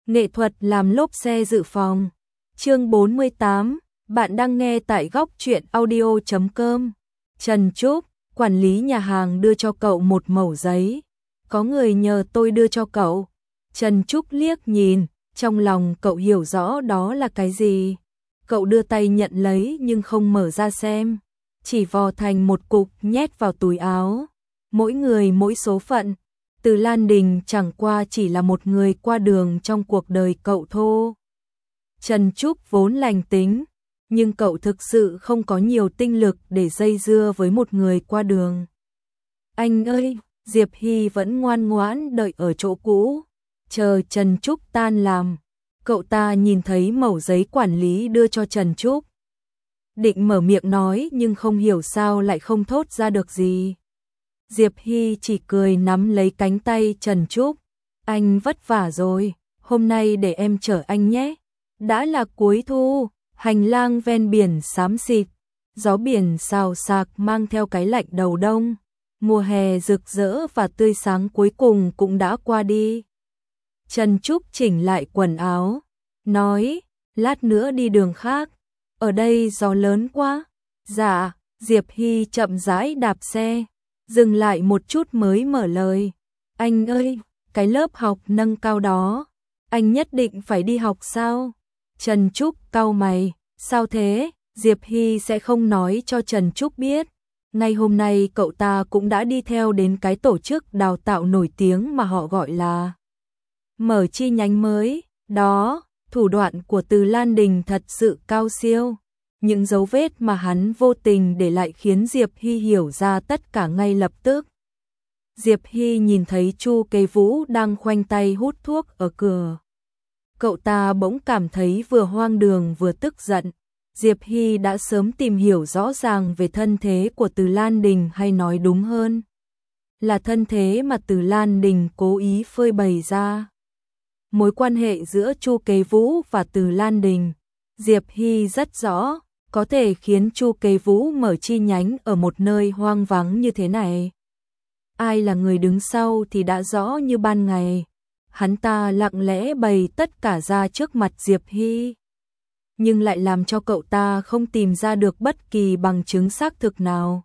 Nghệ thuật làm lốp xe dự phòng. Chương 48, bạn đang nghe tại góc truyện audio.com. Trần Trúc, quản lý nhà hàng đưa cho cậu một mẩu giấy. Có người nhờ tôi đưa cho cậu. Trần Trúc liếc nhìn, trong lòng cậu hiểu rõ đó là cái gì. Cậu đưa tay nhận lấy nhưng không mở ra xem, chỉ vò thành một cục nhét vào túi áo. Mỗi người mỗi số phận. Từ Lan Đình chẳng qua chỉ là một người qua đường trong cuộc đời cậu thôi. Trần Trúc vốn lành tính, nhưng cậu thực sự không có nhiều tinh lực để dây dưa với một người qua đường. Anh ơi, Diệp Hy vẫn ngoan ngoãn đợi ở chỗ cũ, chờ Trần Trúc tan làm. Cậu ta nhìn thấy mẩu giấy quản lý đưa cho Trần Trúc. Định mở miệng nói nhưng không hiểu sao lại không thốt ra được gì. Diệp Hy chỉ cười nắm lấy cánh tay Trần Trúc. Anh vất vả rồi, hôm nay để em chở anh nhé. Đã là cuối thu, hành lang ven biển xám xịt, gió biển xào xạc mang theo cái lạnh đầu đông. Mùa hè rực rỡ và tươi sáng cuối cùng cũng đã qua đi. Trần Trúc chỉnh lại quần áo, nói, lát nữa đi đường khác, ở đây gió lớn quá. Dạ, Diệp Hy chậm rãi đạp xe, dừng lại một chút mới mở lời. Anh ơi, cái lớp học nâng cao đó, anh nhất định phải đi học sao? Trần Trúc cau mày, sao thế? Diệp Hy sẽ không nói cho Trần Trúc biết. Ngay hôm nay cậu ta cũng đã đi theo đến cái tổ chức đào tạo nổi tiếng mà họ gọi là mở chi nhánh mới. Đó, thủ đoạn của Từ Lan Đình thật sự cao siêu. Những dấu vết mà hắn vô tình để lại khiến Diệp Hy hiểu ra tất cả ngay lập tức. Diệp Hy nhìn thấy Chu Kế Vũ đang khoanh tay hút thuốc ở cửa. Cậu ta bỗng cảm thấy vừa hoang đường vừa tức giận. Diệp Hy đã sớm tìm hiểu rõ ràng về thân thế của Từ Lan Đình, hay nói đúng hơn là thân thế mà Từ Lan Đình cố ý phơi bày ra. Mối quan hệ giữa Chu Kế Vũ và Từ Lan Đình, Diệp Hy rất rõ, có thể khiến Chu Kế Vũ mở chi nhánh ở một nơi hoang vắng như thế này. Ai là người đứng sau thì đã rõ như ban ngày. Hắn ta lặng lẽ bày tất cả ra trước mặt Diệp Hy, nhưng lại làm cho cậu ta không tìm ra được bất kỳ bằng chứng xác thực nào.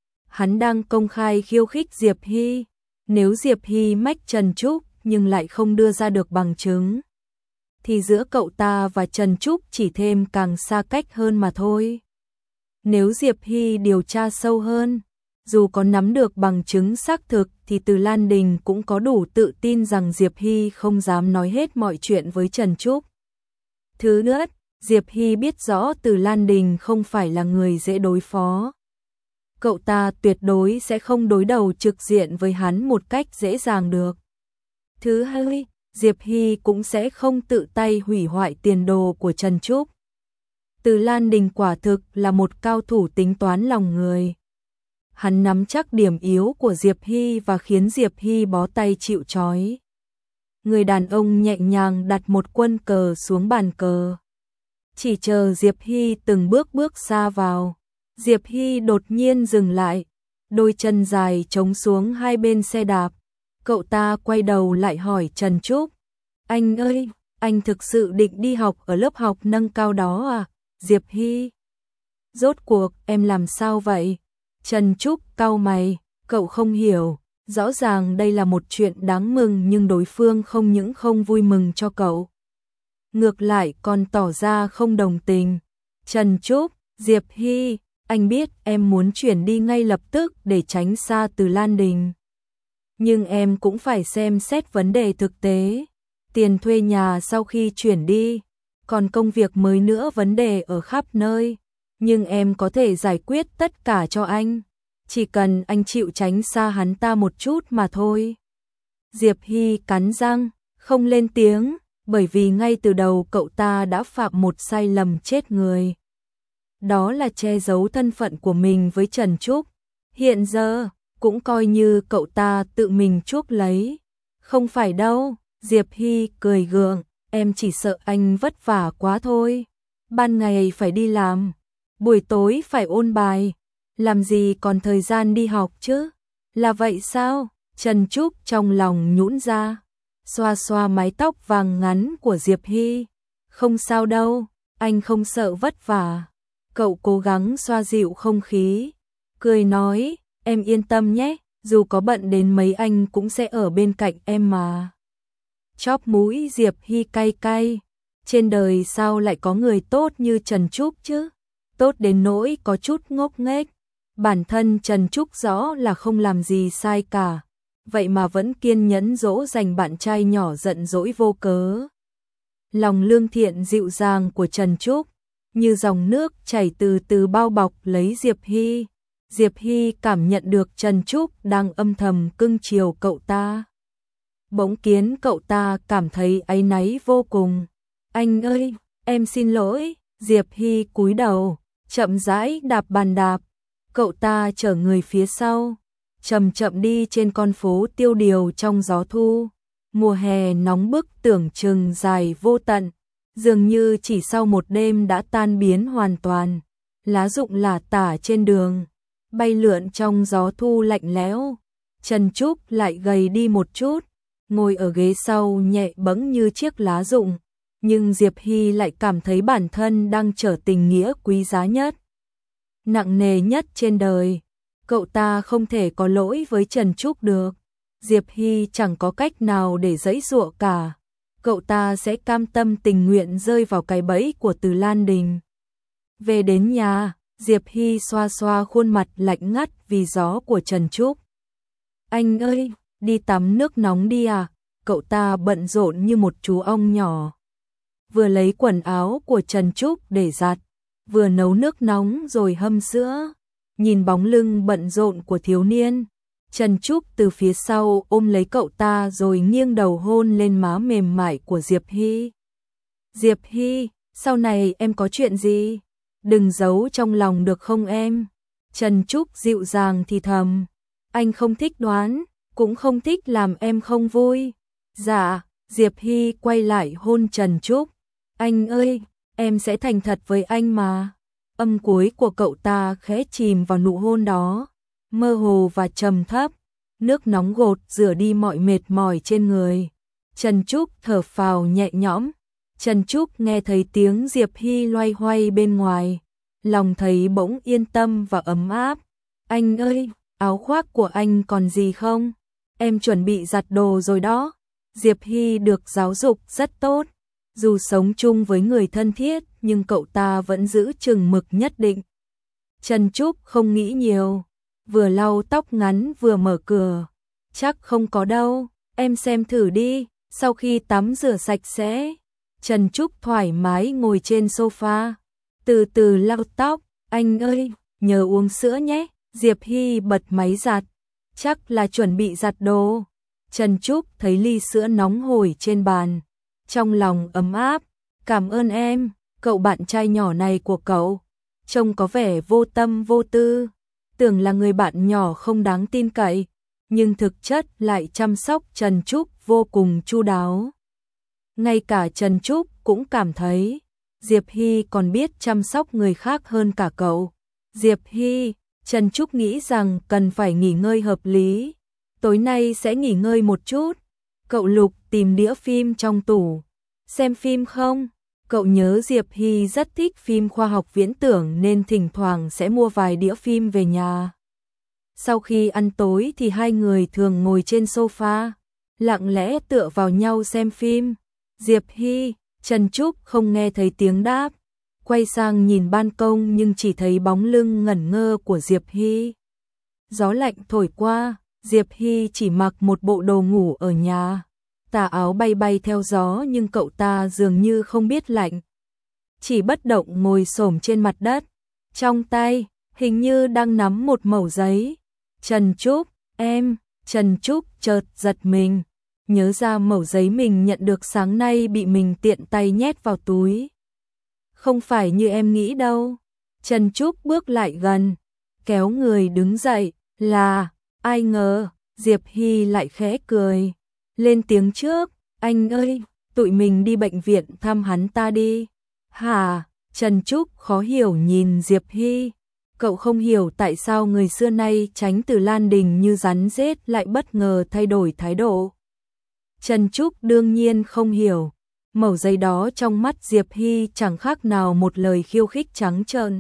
Hắn đang công khai khiêu khích Diệp Hy. Nếu Diệp Hy mách Trần Trúc nhưng lại không đưa ra được bằng chứng, thì giữa cậu ta và Trần Trúc chỉ thêm càng xa cách hơn mà thôi. Nếu Diệp Hy điều tra sâu hơn, dù có nắm được bằng chứng xác thực thì Từ Lan Đình cũng có đủ tự tin rằng Diệp Hy không dám nói hết mọi chuyện với Trần Trúc. Thứ nữa, Diệp Hy biết rõ Từ Lan Đình không phải là người dễ đối phó. Cậu ta tuyệt đối sẽ không đối đầu trực diện với hắn một cách dễ dàng được. Thứ hai, Diệp Hy cũng sẽ không tự tay hủy hoại tiền đồ của Trần Trúc. Từ Lan Đình quả thực là một cao thủ tính toán lòng người. Hắn nắm chắc điểm yếu của Diệp Hy và khiến Diệp Hy bó tay chịu trói. Người đàn ông nhẹ nhàng đặt một quân cờ xuống bàn cờ. Chỉ chờ Diệp Hy từng bước xa vào. Diệp Hy đột nhiên dừng lại, đôi chân dài chống xuống hai bên xe đạp. Cậu ta quay đầu lại hỏi Trần Trúc. Anh ơi, anh thực sự định đi học ở lớp học nâng cao đó à? Diệp Hy. Rốt cuộc em làm sao vậy? Trần Trúc cau mày, cậu không hiểu. Rõ ràng đây là một chuyện đáng mừng nhưng đối phương không những không vui mừng cho cậu, ngược lại còn tỏ ra không đồng tình. Trần Trúc, Diệp Hy, anh biết em muốn chuyển đi ngay lập tức để tránh xa Từ Lan Đình. Nhưng em cũng phải xem xét vấn đề thực tế. Tiền thuê nhà sau khi chuyển đi, còn công việc mới nữa, vấn đề ở khắp nơi. Nhưng em có thể giải quyết tất cả cho anh. Chỉ cần anh chịu tránh xa hắn ta một chút mà thôi. Diệp Hy cắn răng, không lên tiếng, bởi vì ngay từ đầu cậu ta đã phạm một sai lầm chết người. Đó là che giấu thân phận của mình với Trần Trúc. Hiện giờ, cũng coi như cậu ta tự mình chuốc lấy. Không phải đâu, Diệp Hy cười gượng, em chỉ sợ anh vất vả quá thôi. Ban ngày phải đi làm, buổi tối phải ôn bài, làm gì còn thời gian đi học chứ? Là vậy sao? Trần Trúc trong lòng nhũn ra. xoa xoa mái tóc vàng ngắn của Diệp Hy. Không sao đâu, anh không sợ vất vả. Cậu cố gắng xoa dịu không khí, cười nói, em yên tâm nhé, dù có bận đến mấy anh cũng sẽ ở bên cạnh em mà. Chóp mũi Diệp Hy cay cay, trên đời sao lại có người tốt như Trần Trúc chứ, tốt đến nỗi có chút ngốc nghếch. Bản thân Trần Trúc rõ là không làm gì sai cả, vậy mà vẫn kiên nhẫn dỗ dành bạn trai nhỏ giận dỗi vô cớ. Lòng lương thiện dịu dàng của Trần Trúc như dòng nước chảy từ từ bao bọc lấy Diệp Hy. Diệp Hy cảm nhận được Trần Trúc đang âm thầm cưng chiều cậu ta. Bỗng khiến cậu ta cảm thấy áy náy vô cùng. Anh ơi, em xin lỗi. Diệp Hy cúi đầu, chậm rãi đạp bàn đạp. Cậu ta chở người phía sau, chậm chậm đi trên con phố tiêu điều trong gió thu. Mùa hè nóng bức tưởng chừng dài vô tận, dường như chỉ sau một đêm đã tan biến hoàn toàn. Lá rụng lả tả trên đường, bay lượn trong gió thu lạnh lẽo. Trần Trúc lại gầy đi một chút, ngồi ở ghế sau nhẹ bẫng như chiếc lá rụng, nhưng Diệp Hy lại cảm thấy bản thân đang chở tình nghĩa quý giá nhất, nặng nề nhất trên đời. Cậu ta không thể có lỗi với Trần Trúc được. Diệp Hy chẳng có cách nào để giãy giụa cả. Cậu ta sẽ cam tâm tình nguyện rơi vào cái bẫy của Từ Lan Đình. Về đến nhà, Diệp Hy xoa xoa khuôn mặt lạnh ngắt vì gió của Trần Trúc. Anh ơi, đi tắm nước nóng đi à? Cậu ta bận rộn như một chú ong nhỏ. Vừa lấy quần áo của Trần Trúc để giặt, vừa nấu nước nóng rồi hâm sữa. Nhìn bóng lưng bận rộn của thiếu niên, Trần Trúc từ phía sau ôm lấy cậu ta rồi nghiêng đầu hôn lên má mềm mại của Diệp Hy. Diệp Hy, sau này em có chuyện gì? Đừng giấu trong lòng được không em? Trần Trúc dịu dàng thì thầm. Anh không thích đoán, cũng không thích làm em không vui. Dạ, Diệp Hy quay lại hôn Trần Trúc. Anh ơi, em sẽ thành thật với anh mà. Âm cuối của cậu ta khẽ chìm vào nụ hôn đó, mơ hồ và trầm thấp. Nước nóng gột rửa đi mọi mệt mỏi trên người. Trần Trúc thở phào nhẹ nhõm. Trần Trúc nghe thấy tiếng Diệp Hy loay hoay bên ngoài, lòng thấy bỗng yên tâm và ấm áp. Anh ơi, áo khoác của anh còn gì không? Em chuẩn bị giặt đồ rồi đó. Diệp Hy được giáo dục rất tốt. Dù sống chung với người thân thiết nhưng cậu ta vẫn giữ chừng mực nhất định. Trần Trúc không nghĩ nhiều, vừa lau tóc ngắn vừa mở cửa. Chắc không có đâu, em xem thử đi. Sau khi tắm rửa sạch sẽ, Trần Trúc thoải mái ngồi trên sofa, từ từ lau tóc. Anh ơi, nhớ uống sữa nhé. Diệp Hy bật máy giặt, chắc là chuẩn bị giặt đồ. Trần Trúc thấy ly sữa nóng hổi trên bàn, trong lòng ấm áp. Cảm ơn em. Cậu bạn trai nhỏ này của cậu trông có vẻ vô tâm vô tư, tưởng là người bạn nhỏ không đáng tin cậy, nhưng thực chất lại chăm sóc Trần Trúc vô cùng chu đáo. Ngay cả Trần Trúc cũng cảm thấy Diệp Hy còn biết chăm sóc người khác hơn cả cậu. Diệp Hy, Trần Trúc nghĩ rằng cần phải nghỉ ngơi hợp lý. Tối nay sẽ nghỉ ngơi một chút. Cậu lục tìm đĩa phim trong tủ. Xem phim không? Cậu nhớ Diệp Hy rất thích phim khoa học viễn tưởng nên thỉnh thoảng sẽ mua vài đĩa phim về nhà. Sau khi ăn tối thì hai người thường ngồi trên sofa, lặng lẽ tựa vào nhau xem phim. Diệp Hy, Trần Trúc không nghe thấy tiếng đáp, quay sang nhìn ban công nhưng chỉ thấy bóng lưng ngẩn ngơ của Diệp Hy. Gió lạnh thổi qua, Diệp Hy chỉ mặc một bộ đồ ngủ ở nhà. Tà áo bay bay theo gió nhưng cậu ta dường như không biết lạnh. Chỉ bất động ngồi xổm trên mặt đất, trong tay hình như đang nắm một mẩu giấy. Trần Trúc, em. Trần Trúc chợt giật mình, nhớ ra mẩu giấy mình nhận được sáng nay bị mình tiện tay nhét vào túi. Không phải như em nghĩ đâu. Trần Trúc bước lại gần, kéo người đứng dậy. Là, ai ngờ, Diệp Hy lại khẽ cười, lên tiếng trước. Anh ơi, tụi mình đi bệnh viện thăm hắn ta đi. Hả? Trần Trúc khó hiểu nhìn Diệp Hy. Cậu không hiểu tại sao người xưa nay tránh Từ Lan Đình như rắn rết lại bất ngờ thay đổi thái độ. Trần Trúc đương nhiên không hiểu. Mẩu giấy đó trong mắt Diệp Hy chẳng khác nào một lời khiêu khích trắng trợn.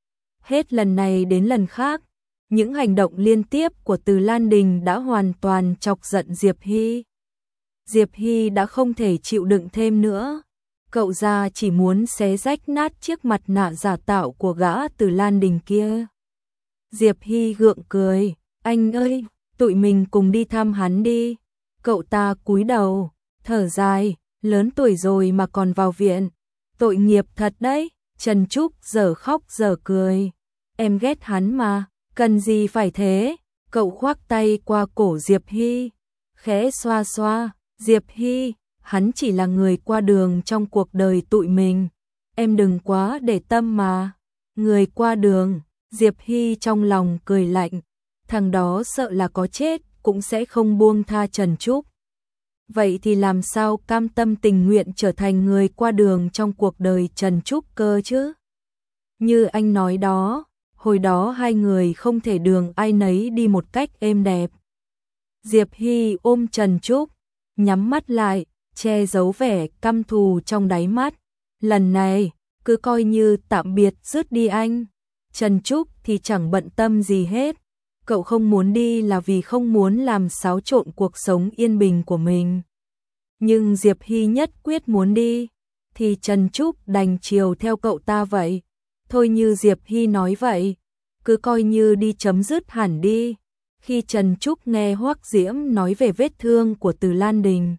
Hết lần này đến lần khác, những hành động liên tiếp của Từ Lan Đình đã hoàn toàn chọc giận Diệp Hy. Diệp Hy đã không thể chịu đựng thêm nữa. Cậu già chỉ muốn xé rách nát chiếc mặt nạ giả tạo của gã Từ Lan Đình kia. Diệp Hy gượng cười, anh ơi, tụi mình cùng đi thăm hắn đi. Cậu ta cúi đầu, thở dài, lớn tuổi rồi mà còn vào viện. Tội nghiệp thật đấy. Trần Trúc giờ khóc giờ cười. Em ghét hắn mà, cần gì phải thế. Cậu khoác tay qua cổ Diệp Hy, khẽ xoa xoa. Diệp Hy, hắn chỉ là người qua đường trong cuộc đời tụi mình. Em đừng quá để tâm mà. Người qua đường, Diệp Hy trong lòng cười lạnh. Thằng đó sợ là có chết cũng sẽ không buông tha Trần Trúc. Vậy thì làm sao cam tâm tình nguyện trở thành người qua đường trong cuộc đời Trần Trúc cơ chứ? Như anh nói đó, hồi đó hai người không thể đường ai nấy đi một cách êm đẹp. Diệp Hy ôm Trần Trúc, nhắm mắt lại, che giấu vẻ căm thù trong đáy mắt. Lần này, cứ coi như tạm biệt dứt đi anh. Trần Trúc thì chẳng bận tâm gì hết. Cậu không muốn đi là vì không muốn làm xáo trộn cuộc sống yên bình của mình. Nhưng Diệp Hy nhất quyết muốn đi, thì Trần Trúc đành chiều theo cậu ta vậy. Thôi như Diệp Hy nói vậy, cứ coi như đi chấm dứt hẳn đi. Khi Trần Trúc nghe Hoắc Diễm nói về vết thương của Từ Lan Đình,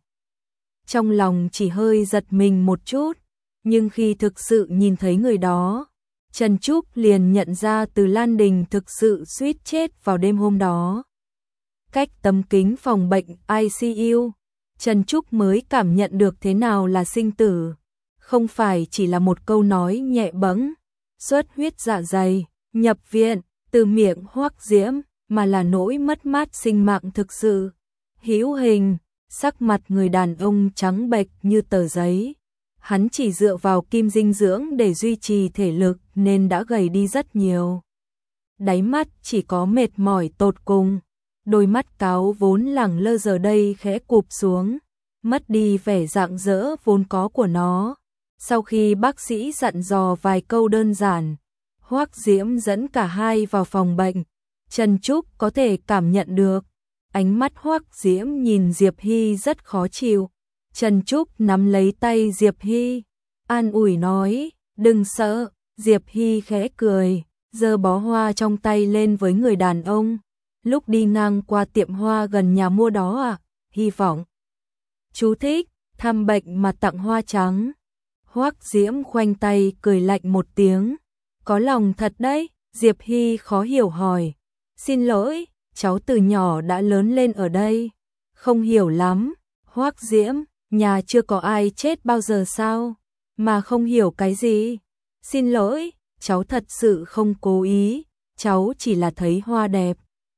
trong lòng chỉ hơi giật mình một chút, nhưng khi thực sự nhìn thấy người đó, Trần Trúc liền nhận ra Từ Lan Đình thực sự suýt chết vào đêm hôm đó. Cách tấm kính phòng bệnh ICU, Trần Trúc mới cảm nhận được thế nào là sinh tử. Không phải chỉ là một câu nói nhẹ bẫng, xuất huyết dạ dày, nhập viện, từ miệng Hoắc Diễm, mà là nỗi mất mát sinh mạng thực sự. Hữu Hình, sắc mặt người đàn ông trắng bệch như tờ giấy. Hắn chỉ dựa vào kim dinh dưỡng để duy trì thể lực nên đã gầy đi rất nhiều. Đáy mắt chỉ có mệt mỏi tột cùng. Đôi mắt cáo vốn lẳng lơ giờ đây khẽ cụp xuống, mất đi vẻ rạng rỡ vốn có của nó. Sau khi bác sĩ dặn dò vài câu đơn giản, Hoắc Diễm dẫn cả hai vào phòng bệnh. Trần Trúc có thể cảm nhận được ánh mắt Hoắc Diễm nhìn Diệp Hy rất khó chịu. Trần Trúc nắm lấy tay Diệp Hy, an ủi nói, đừng sợ. Diệp Hy khẽ cười, giơ bó hoa trong tay lên với người đàn ông. Lúc đi ngang qua tiệm hoa gần nhà mua đó à, hy vọng chú thích, thăm bệnh mà tặng hoa trắng. Hoắc Diễm khoanh tay cười lạnh một tiếng, có lòng thật đấy. Diệp Hy khó hiểu hỏi, xin lỗi, cháu từ nhỏ đã lớn lên ở đây, không hiểu lắm. Hoắc Diễm, nhà chưa có ai chết bao giờ sao, mà không hiểu cái gì. Xin lỗi, cháu thật sự không cố ý, cháu chỉ là thấy hoa đẹp.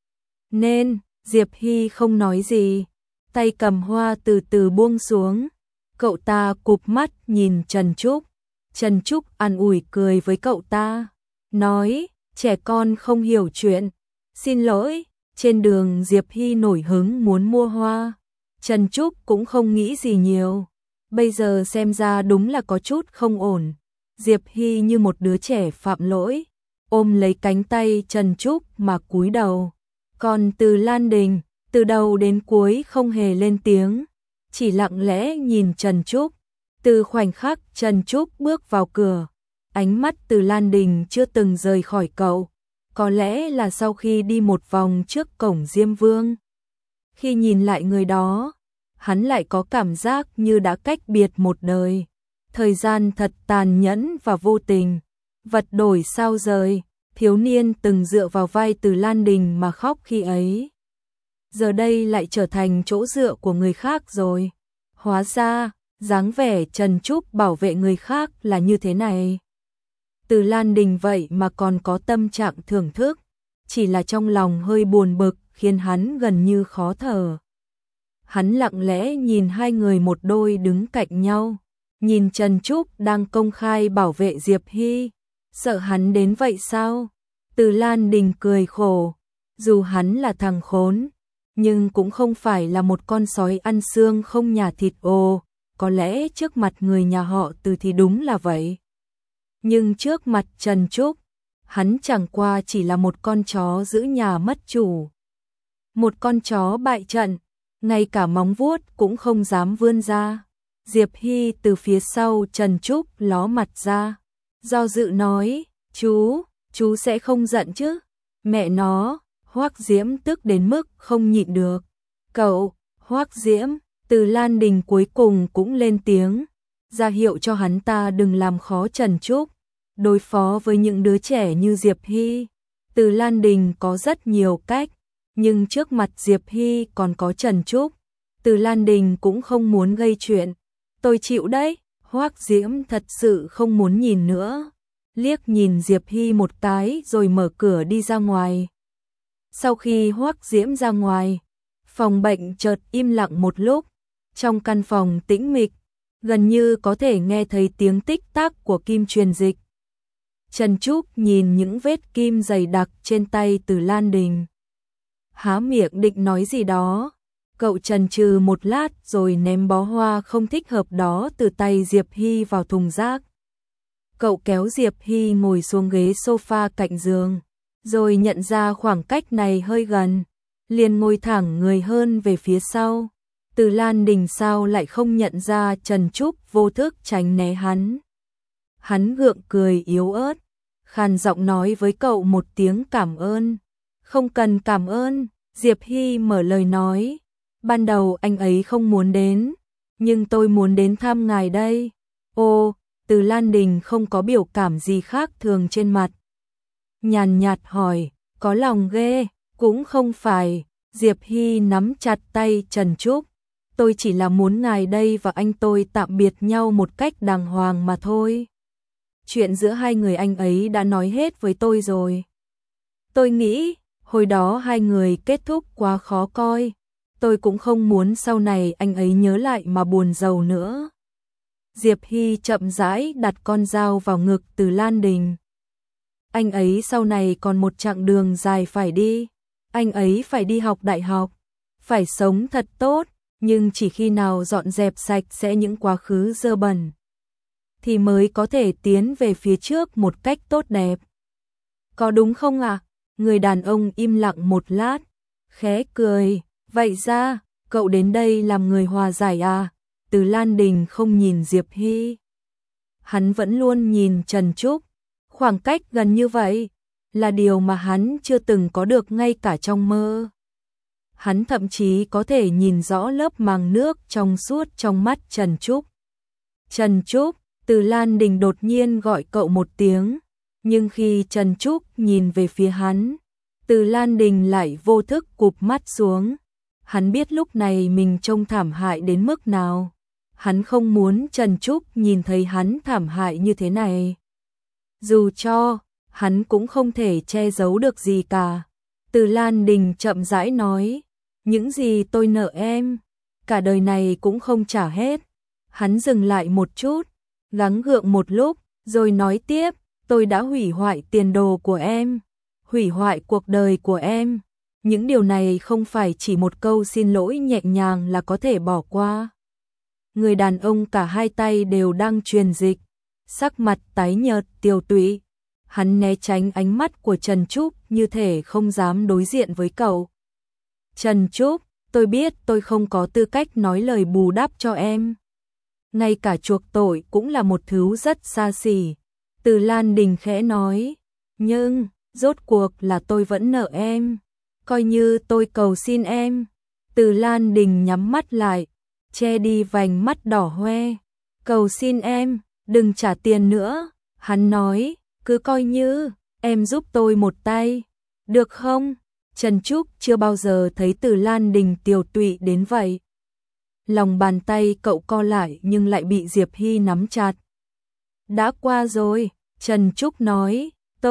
Nên, Diệp Hy không nói gì, tay cầm hoa từ từ buông xuống. Cậu ta cụp mắt nhìn Trần Trúc. Trần Trúc an ủi cười với cậu ta, nói, trẻ con không hiểu chuyện. Xin lỗi. Trên đường Diệp Hy nổi hứng muốn mua hoa, Trần Trúc cũng không nghĩ gì nhiều. Bây giờ xem ra đúng là có chút không ổn. Diệp Hy như một đứa trẻ phạm lỗi, ôm lấy cánh tay Trần Trúc mà cúi đầu. Còn Từ Lan Đình, từ đầu đến cuối không hề lên tiếng, chỉ lặng lẽ nhìn Trần Trúc. Từ khoảnh khắc Trần Trúc bước vào cửa, ánh mắt Từ Lan Đình chưa từng rời khỏi cậu. Có lẽ là sau khi đi một vòng trước cổng Diêm Vương. Khi nhìn lại người đó, hắn lại có cảm giác như đã cách biệt một đời. Thời gian thật tàn nhẫn và vô tình. Vật đổi sao rời, thiếu niên từng dựa vào vai Từ Lan Đình mà khóc khi ấy. Giờ đây lại trở thành chỗ dựa của người khác rồi. Hóa ra, dáng vẻ Trần Trúc bảo vệ người khác là như thế này. Từ Lan Đình vậy mà còn có tâm trạng thưởng thức, chỉ là trong lòng hơi buồn bực khiến hắn gần như khó thở. Hắn lặng lẽ nhìn hai người một đôi đứng cạnh nhau, nhìn Trần Trúc đang công khai bảo vệ Diệp Hy, sợ hắn đến vậy sao? Từ Lan Đình cười khổ, dù hắn là thằng khốn, nhưng cũng không phải là một con sói ăn xương không nhả thịt. Ồ, có lẽ trước mặt người nhà họ Từ thì đúng là vậy. Nhưng trước mặt Trần Trúc, hắn chẳng qua chỉ là một con chó giữ nhà mất chủ. Một con chó bại trận, ngay cả móng vuốt cũng không dám vươn ra. Diệp Hy từ phía sau Trần Trúc ló mặt ra, do dự nói, chú sẽ không giận chứ? Mẹ nó, Hoắc Diễm tức đến mức không nhịn được. Cậu, Hoắc Diễm, Từ Lan Đình cuối cùng cũng lên tiếng, ra hiệu cho hắn ta đừng làm khó Trần Trúc. Đối phó với những đứa trẻ như Diệp Hy, Từ Lan Đình có rất nhiều cách, nhưng trước mặt Diệp Hy còn có Trần Trúc, Từ Lan Đình cũng không muốn gây chuyện. Tôi chịu đấy. Hoắc Diễm thật sự không muốn nhìn nữa, liếc nhìn Diệp Hy một cái rồi mở cửa đi ra ngoài. Sau khi Hoắc Diễm ra ngoài, phòng bệnh chợt im lặng một lúc. Trong căn phòng tĩnh mịch, gần như có thể nghe thấy tiếng tích tắc của kim truyền dịch. Trần Trúc nhìn những vết kim dày đặc trên tay Từ Lan Đình, há miệng định nói gì đó. Cậu chần chừ một lát rồi ném bó hoa không thích hợp đó từ tay Diệp Hy vào thùng rác. Cậu kéo Diệp Hy ngồi xuống ghế sofa cạnh giường, rồi nhận ra khoảng cách này hơi gần, liền ngồi thẳng người hơn về phía sau. Từ Lan Đình sao lại không nhận ra Trần Trúc vô thức tránh né hắn. Hắn gượng cười yếu ớt, khàn giọng nói với cậu một tiếng cảm ơn. Không cần cảm ơn, Diệp Hy mở lời nói. Ban đầu anh ấy không muốn đến, nhưng tôi muốn đến thăm ngài đây. Ô, Từ Lan Đình không có biểu cảm gì khác thường trên mặt. Nhàn nhạt hỏi, có lòng ghê, cũng không phải. Diệp Hy nắm chặt tay Trần Trúc. Tôi chỉ là muốn ngài đây và anh tôi tạm biệt nhau một cách đàng hoàng mà thôi. Chuyện giữa hai người anh ấy đã nói hết với tôi rồi. Tôi nghĩ, hồi đó hai người kết thúc quá khó coi. Tôi cũng không muốn sau này anh ấy nhớ lại mà buồn rầu nữa. Diệp Hy chậm rãi đặt con dao vào ngực Từ Lan Đình. Anh ấy sau này còn một chặng đường dài phải đi. Anh ấy phải đi học đại học, phải sống thật tốt, nhưng chỉ khi nào dọn dẹp sạch sẽ những quá khứ dơ bẩn, thì mới có thể tiến về phía trước một cách tốt đẹp. Có đúng không ạ? Người đàn ông im lặng một lát, khẽ cười. Vậy ra, cậu đến đây làm người hòa giải à? Từ Lan Đình không nhìn Diệp Hy. Hắn vẫn luôn nhìn Trần Trúc. Khoảng cách gần như vậy là điều mà hắn chưa từng có được ngay cả trong mơ. Hắn thậm chí có thể nhìn rõ lớp màng nước trong suốt trong mắt Trần Trúc. Trần Trúc, Từ Lan Đình đột nhiên gọi cậu một tiếng. Nhưng khi Trần Trúc nhìn về phía hắn, Từ Lan Đình lại vô thức cụp mắt xuống. Hắn biết lúc này mình trông thảm hại đến mức nào. Hắn không muốn Trần Trúc nhìn thấy hắn thảm hại như thế này. Dù cho, hắn cũng không thể che giấu được gì cả. Từ Lan Đình chậm rãi nói, những gì tôi nợ em, cả đời này cũng không trả hết. Hắn dừng lại một chút, gắng gượng một lúc, rồi nói tiếp, tôi đã hủy hoại tiền đồ của em, hủy hoại cuộc đời của em. Những điều này không phải chỉ một câu xin lỗi nhẹ nhàng là có thể bỏ qua. Người đàn ông cả hai tay đều đang truyền dịch, sắc mặt tái nhợt tiều tụy. Hắn né tránh ánh mắt của Trần Trúc như thể không dám đối diện với cậu. Trần Trúc, tôi biết tôi không có tư cách nói lời bù đắp cho em. Ngay cả chuộc tội cũng là một thứ rất xa xỉ. Từ Lan Đình khẽ nói, nhưng, rốt cuộc là tôi vẫn nợ em. Coi như tôi cầu xin em. Từ Lan Đình nhắm mắt lại, che đi vành mắt đỏ hoe. Cầu xin em, đừng trả tiền nữa. Hắn nói, cứ coi như em giúp tôi một tay, được không? Trần Trúc chưa bao giờ thấy Từ Lan Đình tiều tụy đến vậy. Lòng bàn tay cậu co lại nhưng lại bị Diệp Hy nắm chặt. Đã qua rồi, Trần Trúc nói,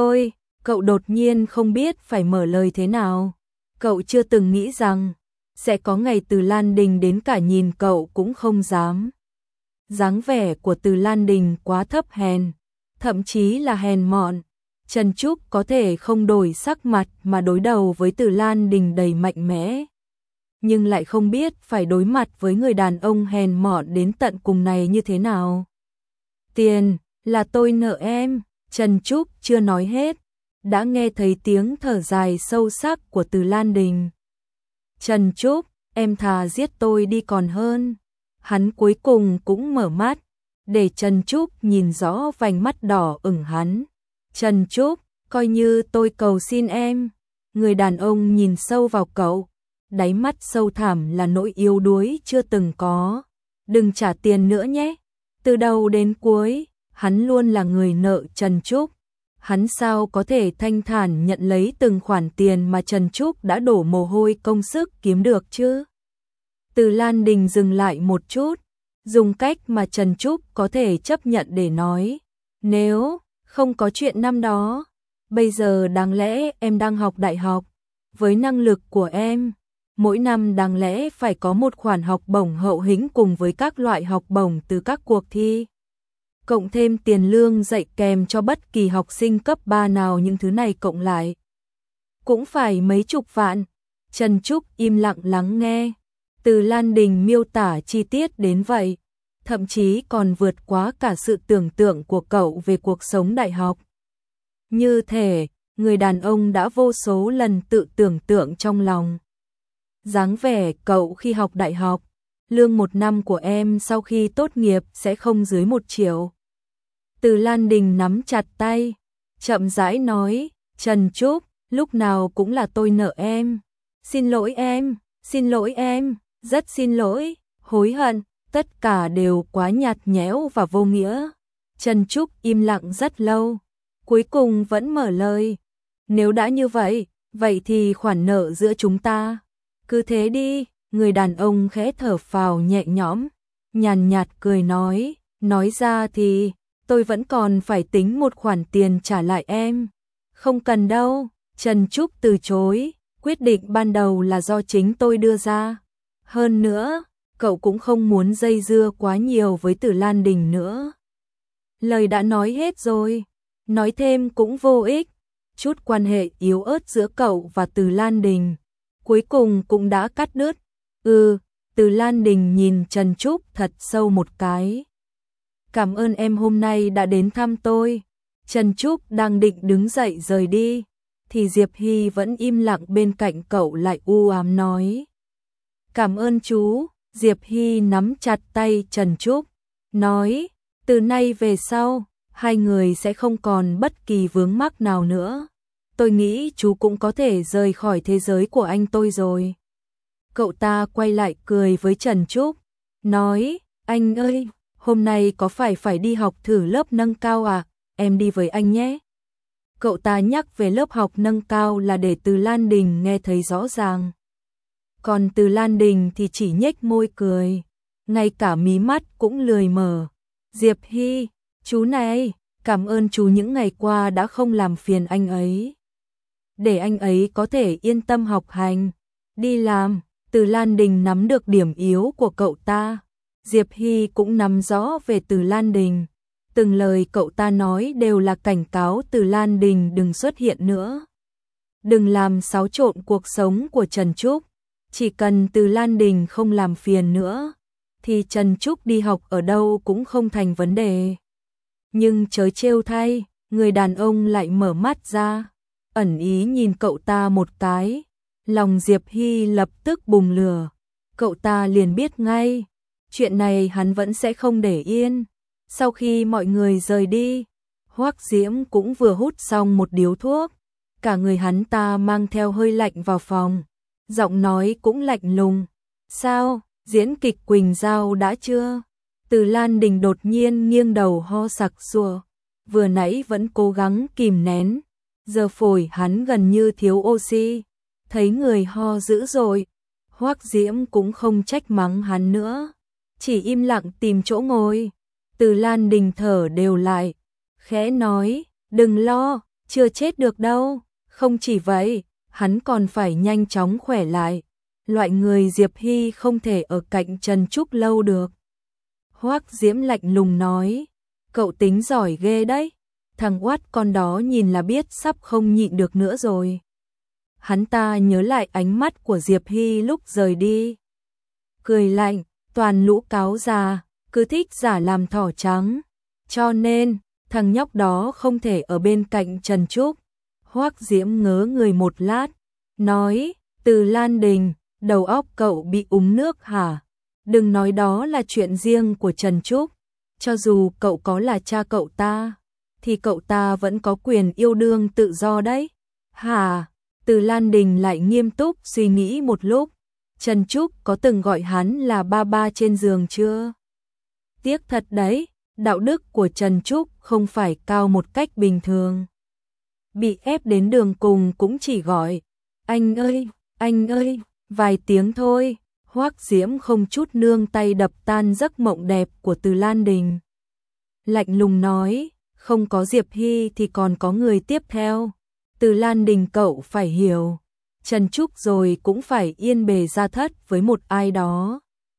cậu đột nhiên không biết phải mở lời thế nào. Cậu chưa từng nghĩ rằng sẽ có ngày Từ Lan Đình đến cả nhìn cậu cũng không dám. Dáng vẻ của Từ Lan Đình quá thấp hèn, thậm chí là hèn mọn. Trần Trúc có thể không đổi sắc mặt mà đối đầu với Từ Lan Đình đầy mạnh mẽ. nhưng lại không biết phải đối mặt với người đàn ông hèn mọn đến tận cùng này như thế nào. Tiền, là tôi nợ em, Trần Trúc chưa nói hết, đã nghe thấy tiếng thở dài sâu sắc của Từ Lan Đình. Trần Trúc, em thà giết tôi đi còn hơn. Hắn cuối cùng cũng mở mắt, để Trần Trúc nhìn rõ vành mắt đỏ ửng hắn. Trần Trúc, coi như tôi cầu xin em. Người đàn ông nhìn sâu vào cậu, đáy mắt sâu thẳm là nỗi yếu đuối chưa từng có. Đừng trả tiền nữa nhé. Từ đầu đến cuối, hắn luôn là người nợ Trần Trúc. Hắn sao có thể thanh thản nhận lấy từng khoản tiền mà Trần Trúc đã đổ mồ hôi công sức kiếm được chứ? Từ Lan Đình dừng lại một chút, dùng cách mà Trần Trúc có thể chấp nhận để nói. Nếu không có chuyện năm đó, bây giờ đáng lẽ em đang học đại học. Với năng lực của em, mỗi năm đáng lẽ phải có một khoản học bổng hậu hĩnh cùng với các loại học bổng từ các cuộc thi. Cộng thêm tiền lương dạy kèm cho bất kỳ học sinh cấp 3 nào, những thứ này cộng lại cũng phải mấy chục vạn. Trần Trúc im lặng lắng nghe. Từ Lan Đình miêu tả chi tiết đến vậy, thậm chí còn vượt quá cả sự tưởng tượng của cậu về cuộc sống đại học. Như thể, người đàn ông đã vô số lần tự tưởng tượng trong lòng. Dáng vẻ cậu khi học đại học, lương một năm của em sau khi tốt nghiệp sẽ không dưới 1 triệu. Từ Lan Đình nắm chặt tay, chậm rãi nói, Trần Trúc, lúc nào cũng là tôi nợ em. Xin lỗi em, xin lỗi em, rất xin lỗi, hối hận, tất cả đều quá nhạt nhẽo và vô nghĩa. Trần Trúc im lặng rất lâu, cuối cùng vẫn mở lời. Nếu đã như vậy, vậy thì khoản nợ giữa chúng ta cứ thế đi. Người đàn ông khẽ thở phào nhẹ nhõm, nhàn nhạt cười nói ra thì tôi vẫn còn phải tính một khoản tiền trả lại em. Không cần đâu, Trần Trúc từ chối, quyết định ban đầu là do chính tôi đưa ra. Hơn nữa, cậu cũng không muốn dây dưa quá nhiều với Từ Lan Đình nữa. Lời đã nói hết rồi, nói thêm cũng vô ích. Chút quan hệ yếu ớt giữa cậu và Từ Lan Đình cuối cùng cũng đã cắt đứt. Từ Lan Đình nhìn Trần Trúc thật sâu một cái. Cảm ơn em hôm nay đã đến thăm tôi. Trần Trúc đang định đứng dậy rời đi, thì Diệp Hy vẫn im lặng bên cạnh cậu lại u ám nói. Cảm ơn chú. Diệp Hy nắm chặt tay Trần Trúc, nói, từ nay về sau, hai người sẽ không còn bất kỳ vướng mắc nào nữa. Tôi nghĩ chú cũng có thể rời khỏi thế giới của anh tôi rồi. Cậu ta quay lại cười với Trần Trúc, nói, anh ơi, hôm nay có phải đi học thử lớp nâng cao à? Em đi với anh nhé. Cậu ta nhắc về lớp học nâng cao là để Từ Lan Đình nghe thấy rõ ràng. Còn Từ Lan Đình thì chỉ nhếch môi cười, ngay cả mí mắt cũng lười mở. Diệp Hy, chú này, cảm ơn chú những ngày qua đã không làm phiền anh ấy. Để anh ấy có thể yên tâm học hành, đi làm. Từ Lan Đình nắm được điểm yếu của cậu ta. Diệp Hy cũng nắm rõ về Từ Lan Đình. Từng lời cậu ta nói đều là cảnh cáo Từ Lan Đình đừng xuất hiện nữa. Đừng làm xáo trộn cuộc sống của Trần Trúc. Chỉ cần Từ Lan Đình không làm phiền nữa, thì Trần Trúc đi học ở đâu cũng không thành vấn đề. Nhưng chớ trêu thay, người đàn ông lại mở mắt ra, ẩn ý nhìn cậu ta một cái. Lòng Diệp Hy lập tức bùng lửa. Cậu ta liền biết ngay, chuyện này hắn vẫn sẽ không để yên. Sau khi mọi người rời đi, Hoắc Diễm cũng vừa hút xong một điếu thuốc. Cả người hắn ta mang theo hơi lạnh vào phòng, giọng nói cũng lạnh lùng. Sao, diễn kịch Quỳnh Giao đã chưa? Từ Lan Đình đột nhiên nghiêng đầu ho sặc sụa. Vừa nãy vẫn cố gắng kìm nén, giờ phổi hắn gần như thiếu oxy. Thấy người ho dữ dội, Hoắc Diễm cũng không trách mắng hắn nữa, chỉ im lặng tìm chỗ ngồi. Từ Lan Đình thở đều lại, khẽ nói, đừng lo, chưa chết được đâu. Không chỉ vậy, hắn còn phải nhanh chóng khỏe lại. Loại người Diệp Hy không thể ở cạnh Trần Trúc lâu được. Hoắc Diễm lạnh lùng nói, cậu tính giỏi ghê đấy, thằng oát con đó nhìn là biết sắp không nhịn được nữa rồi. Hắn ta nhớ lại ánh mắt của Diệp Hy lúc rời đi. Cười lạnh, toàn lũ cáo già, cứ thích giả làm thỏ trắng. Cho nên, thằng nhóc đó không thể ở bên cạnh Trần Trúc. Hoắc Diễm ngớ người một lát, nói, Từ Lan Đình, đầu óc cậu bị úng nước hả? Đừng nói đó là chuyện riêng của Trần Trúc. Cho dù cậu có là cha cậu ta, thì cậu ta vẫn có quyền yêu đương tự do đấy. Hả? Từ Lan Đình lại nghiêm túc suy nghĩ một lúc. Trần Trúc có từng gọi hắn là ba ba trên giường chưa? Tiếc thật đấy, đạo đức của Trần Trúc không phải cao một cách bình thường. Bị ép đến đường cùng cũng chỉ gọi, anh ơi, vài tiếng thôi. Hoắc Diễm không chút nương tay đập tan giấc mộng đẹp của Từ Lan Đình. Lạnh lùng nói, không có Diệp Hy thì còn có người tiếp theo. Từ Lan Đình cậu phải hiểu, Trần Trúc rồi cũng phải yên bề gia thất với một ai đó.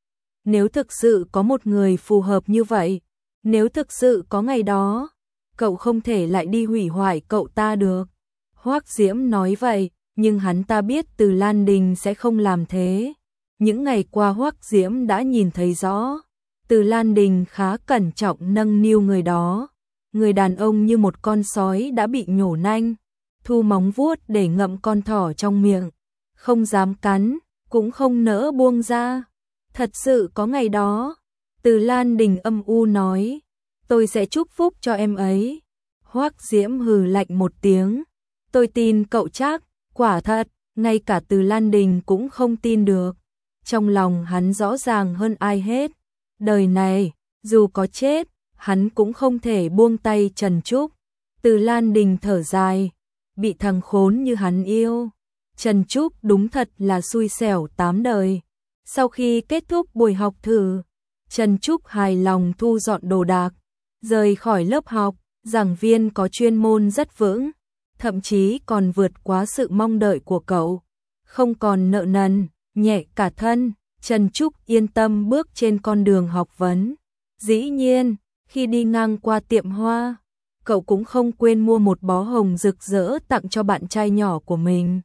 Nếu thực sự có một người phù hợp như vậy, nếu thực sự có ngày đó, cậu không thể lại đi hủy hoại cậu ta được. Hoắc Diễm nói vậy, nhưng hắn ta biết Từ Lan Đình sẽ không làm thế. Những ngày qua Hoắc Diễm đã nhìn thấy rõ, Từ Lan Đình khá cẩn trọng nâng niu người đó. Người đàn ông như một con sói đã bị nhổ nanh, thu móng vuốt để ngậm con thỏ trong miệng, không dám cắn, cũng không nỡ buông ra. Thật sự có ngày đó, Từ Lan Đình âm u nói, tôi sẽ chúc phúc cho em ấy. Hoắc Diễm hừ lạnh một tiếng, tôi tin cậu chắc. Quả thật, ngay cả Từ Lan Đình cũng không tin được. Trong lòng hắn rõ ràng hơn ai hết, đời này, dù có chết, hắn cũng không thể buông tay Trần Trúc. Từ Lan Đình thở dài, bị thằng khốn như hắn yêu. Trần Trúc đúng thật là xui xẻo 8 đời. Sau khi kết thúc buổi học thử, Trần Trúc hài lòng thu dọn đồ đạc, rời khỏi lớp học. Giảng viên có chuyên môn rất vững, thậm chí còn vượt quá sự mong đợi của cậu. Không còn nợ nần, nhẹ cả thân, Trần Trúc yên tâm bước trên con đường học vấn. Dĩ nhiên, khi đi ngang qua tiệm hoa, cậu cũng không quên mua một bó hồng rực rỡ tặng cho bạn trai nhỏ của mình.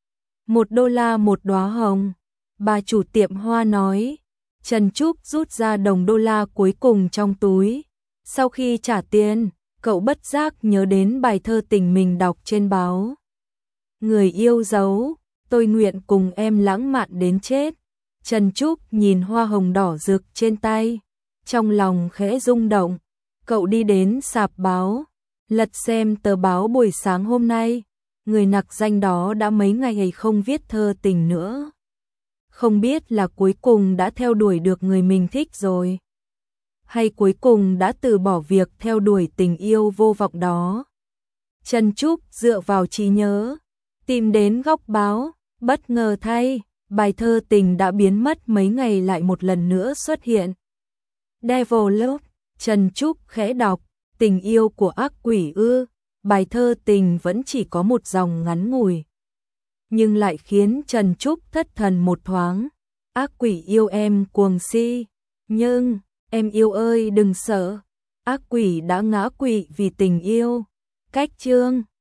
$1 một đóa hồng. Bà chủ tiệm hoa nói. Trần Trúc rút ra đồng đô la cuối cùng trong túi. Sau khi trả tiền, cậu bất giác nhớ đến bài thơ tình mình đọc trên báo. Người yêu dấu, tôi nguyện cùng em lãng mạn đến chết. Trần Trúc nhìn hoa hồng đỏ rực trên tay, trong lòng khẽ rung động. Cậu đi đến sạp báo, lật xem tờ báo buổi sáng hôm nay. Người nặc danh đó đã mấy ngày không viết thơ tình nữa. Không biết là cuối cùng đã theo đuổi được người mình thích rồi, hay cuối cùng đã từ bỏ việc theo đuổi tình yêu vô vọng đó. Trần Trúc dựa vào trí nhớ, tìm đến góc báo, bất ngờ thay, bài thơ tình đã biến mất mấy ngày lại một lần nữa xuất hiện. Devil Love, Trần Trúc khẽ đọc, tình yêu của ác quỷ ư. Bài thơ tình vẫn chỉ có một dòng ngắn ngủi, nhưng lại khiến Trần Trúc thất thần một thoáng. Ác quỷ yêu em cuồng si, nhưng em yêu ơi đừng sợ, ác quỷ đã ngã quỵ vì tình yêu. Cách chương